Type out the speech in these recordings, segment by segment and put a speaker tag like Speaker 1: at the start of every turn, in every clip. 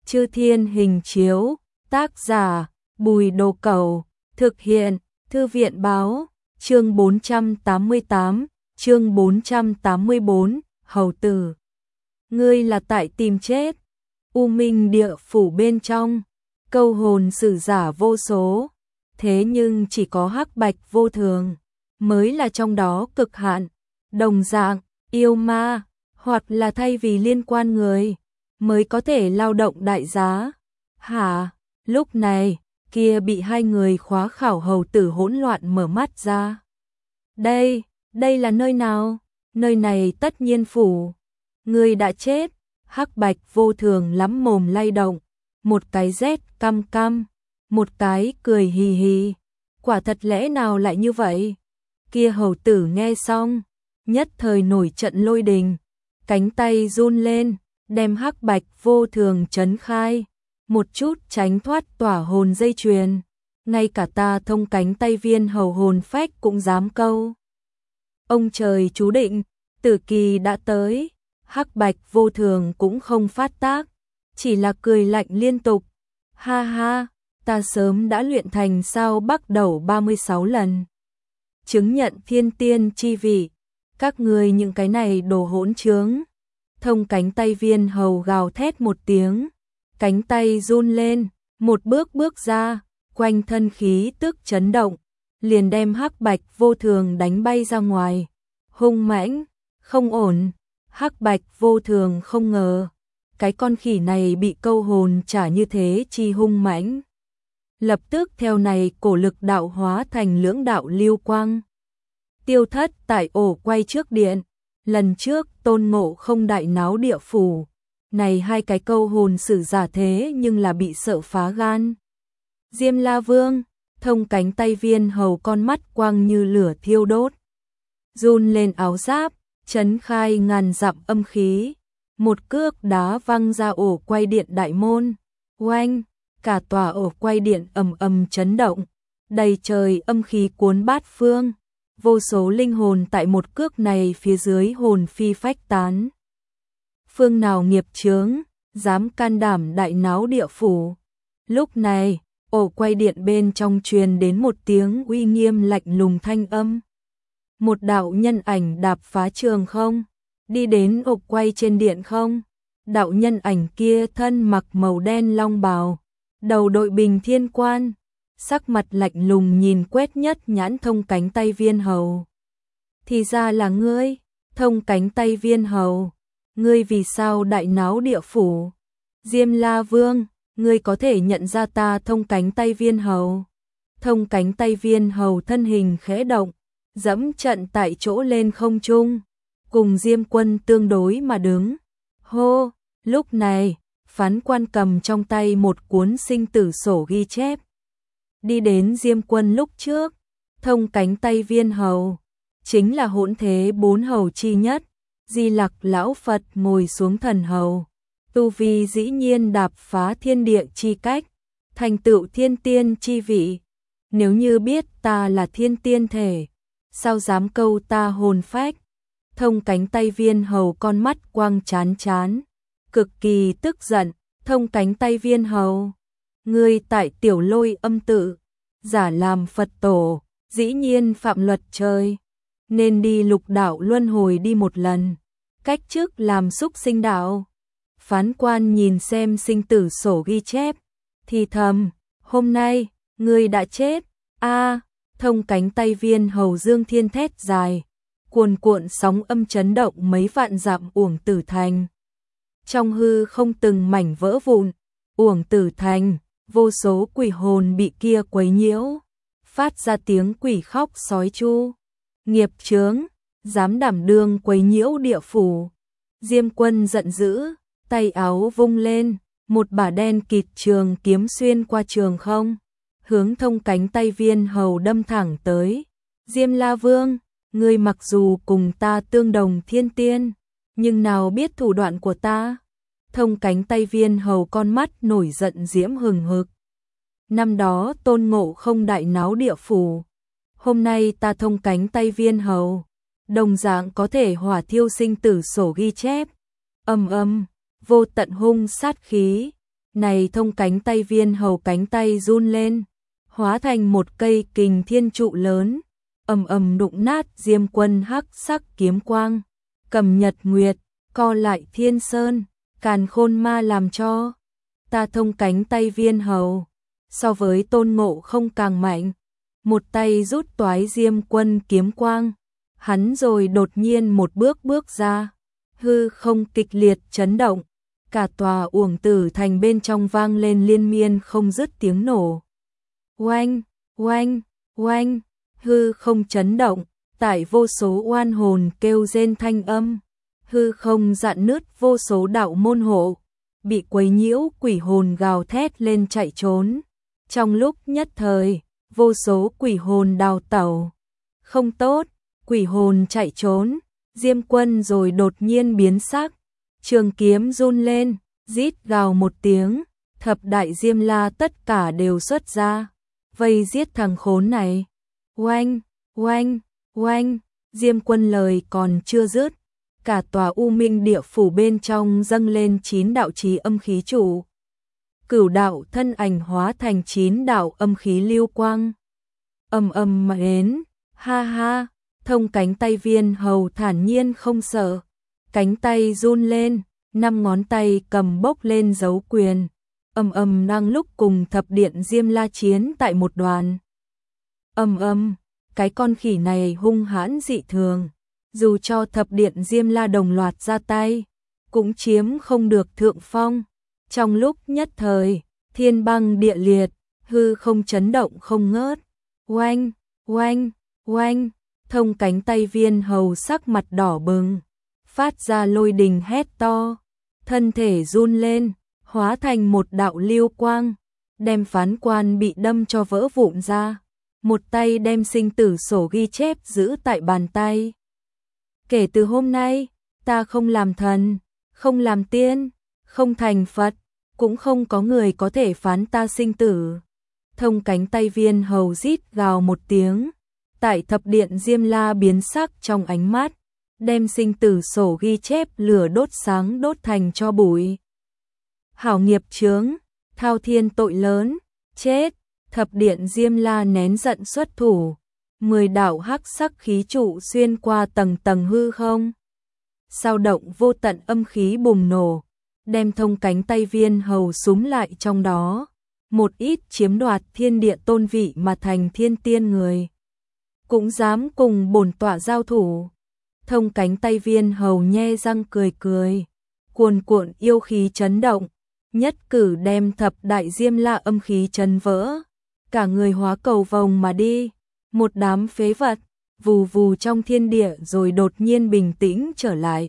Speaker 1: Chư Thiên Hình Chiếu, tác giả Bùi Đồ Cẩu, thực hiện Thư viện Báo, chương 488, chương 484, Hầu Tử. Ngươi là tại tìm chết, U Minh địa phủ bên trong, câu hồn sử giả vô số, thế nhưng chỉ có Hắc Bạch vô thường, mới là trong đó cực hạn, đồng dạng, yêu ma, hoặc là thay vì liên quan người, mới có thể lao động đại giá. Hả? Lúc này, kia bị hai người khóa khảo hầu tử hỗn loạn mở mắt ra. Đây là nơi nào? Nơi này tất nhiên phủ. Người đã chết. Hắc Bạch vô thường lắm mồm lay động, một cái rét căm căm, một cái cười hì hì. Quả thật lẽ nào lại như vậy? Kia hầu tử nghe xong, nhất thời nổi trận lôi đình, cánh tay run lên, đem Hắc Bạch vô thường trấn khai, một chút tránh thoát tỏa hồn dây chuyền, ngay cả ta thông cánh tay viên hầu hồn phách cũng dám câu. Ông trời chú định, tử kỳ đã tới. Hắc Bạch vô thường cũng không phát tác, chỉ là cười lạnh liên tục. Ha ha, ta sớm đã luyện thành sao Bắc đầu 36 lần. Chứng nhận thiên tiên chi vị, các người những cái này đồ hỗn trướng. Thông cánh tay viên hầu gào thét một tiếng, cánh tay run lên, một bước ra, quanh thân khí tức chấn động, liền đem Hắc Bạch vô thường đánh bay ra ngoài. Hung mãnh, không ổn. Hắc Bạch vô thường không ngờ, cái con khỉ này bị câu hồn trả như thế chi hung mãnh. Lập tức theo này cổ lực đạo hóa thành lưỡng đạo lưu quang. Tiêu thất tại ổ quay trước điện, lần trước Tôn Ngộ Không đại náo địa phủ. Này hai cái câu hồn sử giả thế nhưng là bị sợ phá gan. Diêm La Vương, thông cánh tay viên hầu con mắt quang như lửa thiêu đốt. Run lên áo giáp. Chấn khai ngàn dặm âm khí, một cước đá văng ra ổ quay điện đại môn, oanh, cả tòa ổ quay điện ầm ầm chấn động, đầy trời âm khí cuốn bát phương, vô số linh hồn tại một cước này phía dưới hồn phi phách tán. Phương nào nghiệp chướng, dám can đảm đại náo địa phủ. Lúc này, ổ quay điện bên trong truyền đến một tiếng uy nghiêm lạnh lùng thanh âm. Một đạo nhân ảnh đạp phá trường không, đi đến ổ quay trên điện không. Đạo nhân ảnh kia thân mặc màu đen long bào, đầu đội bình thiên quan, sắc mặt lạnh lùng nhìn quét nhất nhãn thông cánh tay viên hầu. Thì ra là ngươi, thông cánh tay viên hầu, ngươi vì sao đại náo địa phủ? Diêm La Vương, ngươi có thể nhận ra ta thông cánh tay viên hầu? Thông cánh tay viên hầu thân hình khẽ động, dẫm trận tại chỗ lên không trung, cùng Diêm Quân tương đối mà đứng. Hô, lúc này, phán quan cầm trong tay một cuốn sinh tử sổ ghi chép. Đi đến Diêm Quân lúc trước, thông cánh tay viên hầu, chính là hỗn thế bốn hầu chi nhất, Di Lặc lão Phật ngồi xuống thần hầu. Tu vi dĩ nhiên đạp phá thiên địa chi cách, thành tựu thiên tiên chi vị. Nếu như biết ta là thiên tiên thể, sao dám câu ta hồn phách? Thông cánh tay viên hầu con mắt quang chán, cực kỳ tức giận. Thông cánh tay viên hầu, ngươi tại Tiểu Lôi âm tự, giả làm Phật tổ, dĩ nhiên phạm luật trời, nên đi lục đạo luân hồi đi một lần, cách chức làm súc sinh đạo. Phán quan nhìn xem sinh tử sổ ghi chép, thì thầm, hôm nay, ngươi đã chết. A. Thông cánh tay viên hầu dương thiên thét dài, cuồn cuộn sóng âm chấn động mấy vạn dặm Uổng Tử Thành. Trong hư không từng mảnh vỡ vụn, Uổng Tử Thành, vô số quỷ hồn bị kia quấy nhiễu, phát ra tiếng quỷ khóc sói chu. Nghiệp chướng, dám đảm đương quấy nhiễu địa phủ. Diêm Quân giận dữ, tay áo vung lên, một bả đen kịt trường kiếm xuyên qua trường không, hướng thông cánh tay viên hầu đâm thẳng tới. Diêm La Vương, ngươi mặc dù cùng ta tương đồng thiên tiên, nhưng nào biết thủ đoạn của ta? Thông cánh tay viên hầu con mắt nổi giận diễm hừng hực. Năm đó Tôn Ngộ Không đại náo địa phủ, hôm nay ta thông cánh tay viên hầu, đồng dạng có thể hỏa thiêu sinh tử sổ ghi chép. Ầm ầm, vô tận hung sát khí, Này thông cánh tay viên hầu cánh tay run lên, hóa thành một cây kình thiên trụ lớn, ầm ầm đụng nát Diêm Quân hắc sắc kiếm quang, cầm nhật nguyệt, co lại thiên sơn, càn khôn ma làm cho. Ta thông cánh tay viên hầu, so với Tôn Ngộ Không càng mạnh, một tay rút toái Diêm Quân kiếm quang, hắn rồi đột nhiên một bước bước ra, hư không kịch liệt chấn động, cả tòa Uổng Tử Thành bên trong vang lên liên miên không dứt tiếng nổ. Oanh, oanh, oanh, hư không chấn động, tại vô số oan hồn kêu rên thanh âm, hư không rạn nứt vô số đạo môn hộ, bị quấy nhiễu quỷ hồn gào thét lên chạy trốn. Trong lúc nhất thời, vô số quỷ hồn đào tẩu. Không tốt, quỷ hồn chạy trốn, Diêm Quân rồi đột nhiên biến sắc, trường kiếm run lên, rít gào một tiếng, thập đại Diêm La tất cả đều xuất ra, vây giết thằng khốn này. Oanh, oanh, oanh, Diêm Quân lời còn chưa dứt, cả tòa U Minh địa phủ bên trong dâng lên 9 đạo chí âm khí trụ. Cửu đạo thân ảnh hóa thành 9 đạo âm khí lưu quang. Ầm ầm mà đến, ha ha, thông cánh tay viên hầu thản nhiên không sợ, cánh tay run lên, 5 ngón tay cầm bốc lên dấu quyền, ầm ầm đang lúc cùng thập điện Diêm La chiến tại một đoàn. Ầm ầm, cái con khỉ này hung hãn dị thường, dù cho thập điện Diêm La đồng loạt ra tay, cũng chiếm không được thượng phong. Trong lúc nhất thời, thiên băng địa liệt, hư không chấn động không ngớt. Oanh, oanh, oanh, thông cánh tay viên hầu sắc mặt đỏ bừng, phát ra lôi đình hét to, thân thể run lên, hóa thành một đạo lưu quang, đem phán quan bị đâm cho vỡ vụn ra, một tay đem sinh tử sổ ghi chép giữ tại bàn tay. Kể từ hôm nay, ta không làm thần, không làm tiên, không thành Phật, cũng không có người có thể phán ta sinh tử. Thông cánh tay viên hầu rít gào một tiếng, tại thập điện Diêm La biến sắc trong ánh mắt, đem sinh tử sổ ghi chép lửa đốt sáng đốt thành cho bụi. Hảo nghiệp chướng, thao thiên tội lớn, chết, thập điện Diêm La nén giận xuất thủ, 10 đạo hắc sắc khí trụ xuyên qua tầng tầng hư không. Sao động vô tận âm khí bùng nổ, đem thông cánh tay viên hầu súm lại trong đó, một ít chiếm đoạt thiên địa tôn vị mà thành thiên tiên người, cũng dám cùng bổn tọa giao thủ. Thông cánh tay viên hầu nhe răng cười cười, cuồn cuộn yêu khí chấn động, nhất cử đem thập đại Diêm La âm khí chấn vỡ, cả người hóa cầu vồng mà đi, một đám phế vật, vù vù trong thiên địa rồi đột nhiên bình tĩnh trở lại.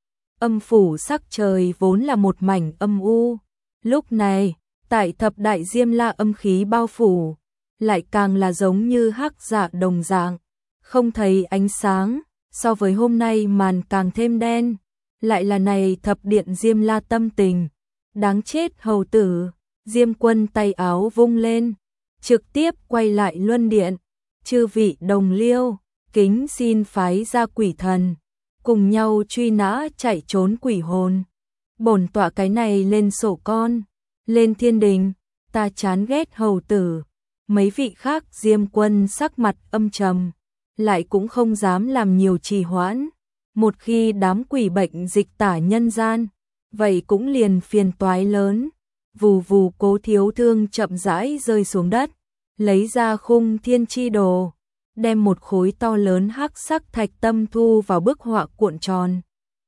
Speaker 1: Âm phủ sắc trời vốn là một mảnh âm u, lúc này, tại thập đại Diêm La âm khí bao phủ, lại càng là giống như hắc dạ đồng dạng, không thấy ánh sáng, so với hôm nay màn càng thêm đen, lại là này thập điện Diêm La tâm tình, đáng chết hầu tử. Diêm Quân tay áo vung lên, trực tiếp quay lại luân điện, chư vị đồng liêu, kính xin phái ra quỷ thần, cùng nhau truy nã chạy trốn quỷ hồn. Bổn tọa cái này lên sổ con, lên thiên đình, ta chán ghét hầu tử. Mấy vị khác Diêm Quân sắc mặt âm trầm, lại cũng không dám làm nhiều trì hoãn. Một khi đám quỷ bệnh dịch tả nhân gian, vậy cũng liền phiền toái lớn. Vù vù Cố Thiếu Thương chậm rãi rơi xuống đất, lấy ra khung thiên chi đồ, đem một khối to lớn hắc sắc thạch tâm thu vào bức họa cuộn tròn.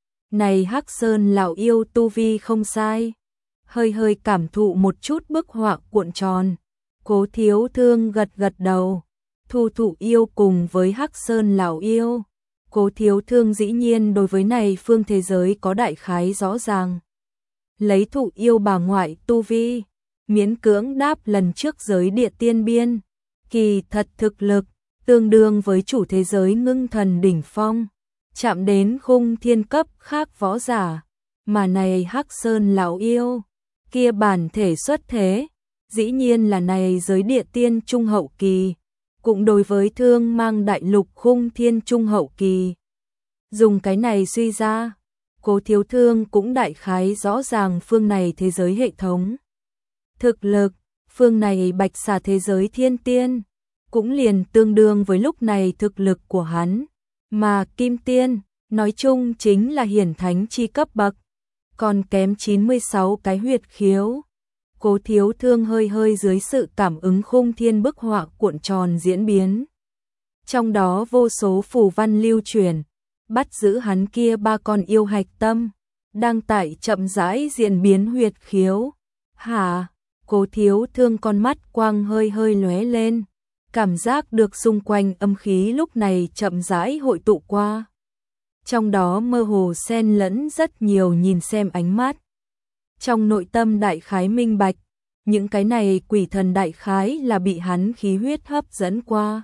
Speaker 1: Này Hắc Sơn lão yêu tu vi không sai, hơi hơi cảm thụ một chút bức họa cuộn tròn. Cố Thiếu Thương gật gật đầu, thu thụ yêu cùng với Hắc Sơn lão yêu. Cố Thiếu Thương dĩ nhiên đối với này phương thế giới có đại khái rõ ràng. Lấy thụ yêu bà ngoại tu vi, miễn cưỡng đáp lần trước giới địa tiên biên, kỳ thật thực lực, tương đương với chủ thế giới ngưng thần đỉnh phong, chạm đến khung thiên cấp khác võ giả, mà này Hắc Sơn lão yêu, kia bản thể xuất thế, dĩ nhiên là này giới địa tiên trung hậu kỳ, cũng đối với Thương Mang đại lục khung thiên trung hậu kỳ. Dùng cái này suy ra, Cố Thiếu Thương cũng đại khái rõ ràng phương này thế giới hệ thống. Thực lực, phương này bạch xà thế giới thiên tiên, cũng liền tương đương với lúc này thực lực của hắn, mà kim tiên, nói chung chính là hiển thánh chi cấp bậc, còn kém 96 cái huyệt khiếu. Cố Thiếu Thương hơi hơi dưới sự cảm ứng khung thiên bức họa cuộn tròn diễn biến. Trong đó vô số phù văn lưu truyền, bắt giữ hắn kia ba con yêu hạch tâm, đang tại chậm rãi diễn biến huyệt khiếu. Hả? Cố Thiếu Thương con mắt quang hơi hơi lóe lên, cảm giác được xung quanh âm khí lúc này chậm rãi hội tụ qua. Trong đó mơ hồ xen lẫn rất nhiều nhìn xem ánh mắt. Trong nội tâm đại khái minh bạch, những cái này quỷ thần đại khái là bị hắn khí huyết hấp dẫn qua.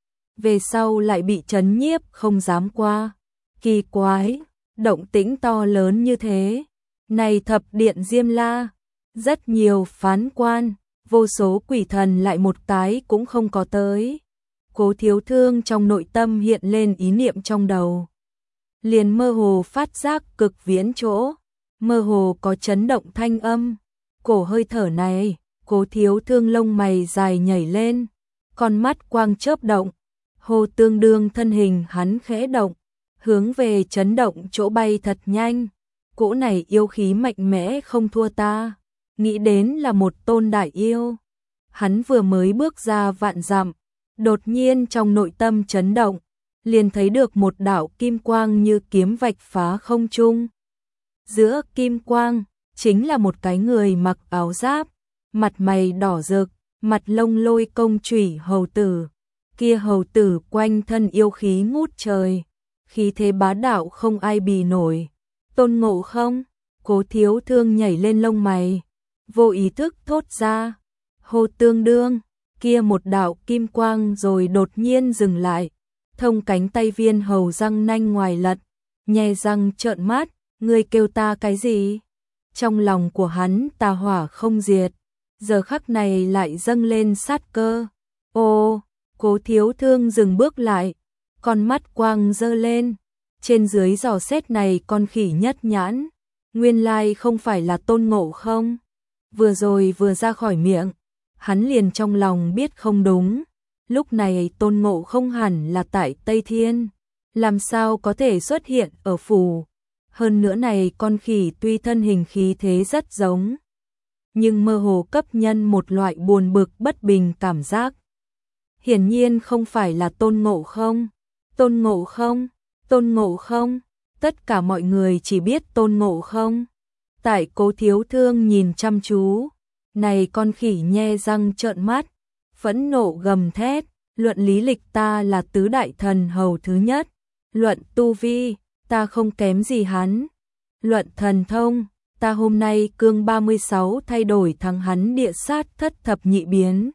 Speaker 1: Về sau lại bị trấn nhiếp không dám qua. Kỳ quái, động tĩnh to lớn như thế. Này thập điện Diêm La, rất nhiều phán quan, vô số quỷ thần lại một cái cũng không có tới. Cố Thiếu Thương trong nội tâm hiện lên ý niệm trong đầu. Liền mơ hồ phát giác cực viễn chỗ, mơ hồ có chấn động thanh âm. Cổ hơi thở này, Cố Thiếu Thương lông mày dài nhảy lên, con mắt quang chớp động, hồ tương đương thân hình hắn khẽ động, hướng về chấn động chỗ bay thật nhanh. Cỗ này yêu khí mạnh mẽ không thua ta, nghĩ đến là một tôn đại yêu. Hắn vừa mới bước ra vạn dặm, đột nhiên trong nội tâm chấn động, liền thấy được một đạo kim quang như kiếm vạch phá không trung. Giữa kim quang, chính là một cái người mặc áo giáp, mặt mày đỏ rực, mặt lông lôi công chủy hầu tử. Kia hầu tử quanh thân yêu khí ngút trời, khí thế bá đạo không ai bì nổi. Tôn Ngộ Không? Cố Thiếu Thương nhảy lên lông mày, vô ý thức thốt ra. Hô tương đương, kia một đạo kim quang rồi đột nhiên dừng lại, thông cánh tay viên hầu răng nanh ngoài lật, nhe răng trợn mắt, ngươi kêu ta cái gì? Trong lòng của hắn tà hỏa không diệt, giờ khắc này lại dâng lên sát cơ. Ô, Cố Thiếu Thương dừng bước lại, con mắt quang dơ lên, trên dưới dò xét này con khỉ nhất nhãn, nguyên lai không phải là Tôn Ngộ Không. Vừa rồi vừa ra khỏi miệng, hắn liền trong lòng biết không đúng, lúc này Tôn Ngộ Không hẳn là tại Tây Thiên, làm sao có thể xuất hiện ở phủ. Hơn nữa này con khỉ tuy thân hình khí thế rất giống, nhưng mơ hồ cấp nhân một loại buồn bực bất bình cảm giác. Hiển nhiên không phải là Tôn Ngộ Không. Tôn Ngộ Không, Tôn Ngộ Không, tất cả mọi người chỉ biết Tôn Ngộ Không. Tại Cố Thiếu Thương nhìn chăm chú, này con khỉ nhe răng trợn mắt, phẫn nộ gầm thét, luận lý lịch ta là tứ đại thần hầu thứ nhất, luận tu vi, ta không kém gì hắn, luận thần thông, ta hôm nay cương 36 thay đổi thắng hắn địa sát thất thập nhị biến.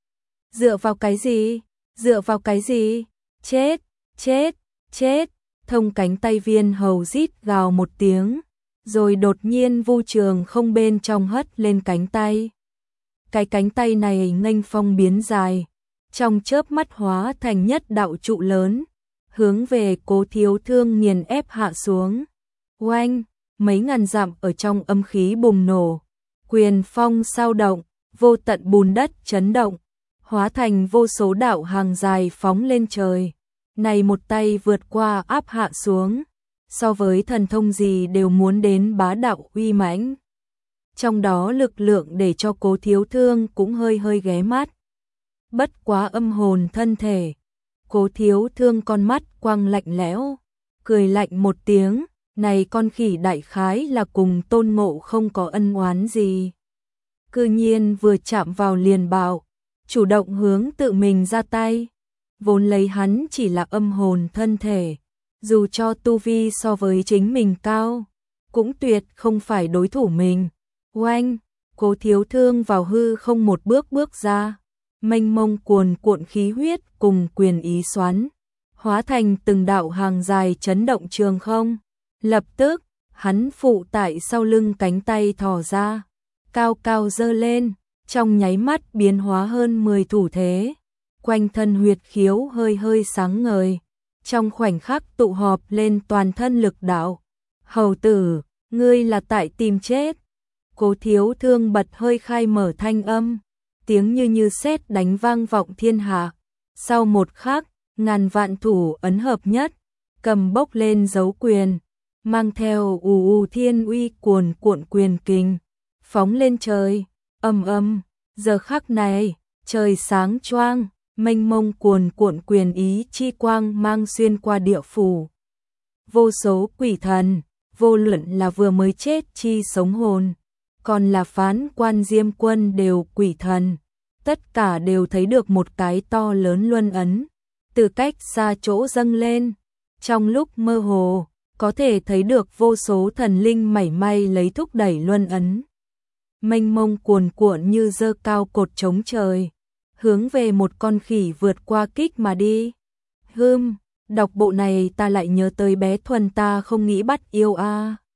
Speaker 1: Dựa vào cái gì? Dựa vào cái gì? Chết, chết, chết, thông cánh tay viên hầu rít gào một tiếng, rồi đột nhiên vu trường không bên trong hất lên cánh tay. Cái cánh tay này nghênh phong biến dài, trong chớp mắt hóa thành nhất đạo trụ lớn, hướng về Cố Thiếu Thương nghiền ép hạ xuống. Oanh, mấy ngàn dặm ở trong âm khí bùng nổ, quyền phong sao động, vô tận bùn đất chấn động, hóa thành vô số đạo hàng dài phóng lên trời. Này một tay vượt qua áp hạ xuống, so với thần thông gì đều muốn đến bá đạo uy mãnh. Trong đó lực lượng để cho Cố Thiếu Thương cũng hơi hơi ghé mắt. Bất quá âm hồn thân thể, Cố Thiếu Thương con mắt quang lạnh lẽo, cười lạnh một tiếng, này con khỉ đại khái là cùng Tôn Ngộ Không có ân oán gì. Cư nhiên vừa chạm vào liền bạo, chủ động hướng tự mình ra tay. Vốn lấy hắn chỉ là âm hồn thân thể, dù cho tu vi so với chính mình cao, cũng tuyệt không phải đối thủ mình. Oanh, Cố Thiếu Thương vào hư không một bước bước ra, mênh mông cuồn cuộn khí huyết cùng quyền ý xoắn, hóa thành từng đạo hàng dài chấn động trường không. Lập tức, hắn phụ tại sau lưng cánh tay thò ra, cao cao dơ lên, trong nháy mắt biến hóa hơn 10 thủ thế. Quanh thân huyệt khiếu hơi hơi sáng ngời, trong khoảnh khắc tụ họp lên toàn thân lực đạo. Hầu tử, ngươi là tại tìm chết. Cố Thiếu Thương bật hơi khai mở thanh âm, tiếng như sét đánh vang vọng thiên hạ. Sau một khắc, ngàn vạn thủ ấn hợp nhất, cầm bốc lên dấu quyền, mang theo thiên uy cuồn cuộn quyền kình, phóng lên trời, ầm. Giờ khắc này, trời sáng choang, mênh mông cuồn cuộn quyền ý chi quang mang xuyên qua địa phủ. Vô số quỷ thần, vô luận là vừa mới chết chi sống hồn, còn là Phán Quan Diêm Quân đều quỷ thần, tất cả đều thấy được một cái to lớn luân ấn, từ cách xa chỗ dâng lên, trong lúc mơ hồ, có thể thấy được vô số thần linh mảy may lấy thúc đẩy luân ấn. Mênh mông cuồn cuộn như dơ cao cột chống trời, hướng về một con khỉ vượt qua kích mà đi. Đọc bộ này ta lại nhớ tới bé Thuần ta không nghĩ bắt yêu a.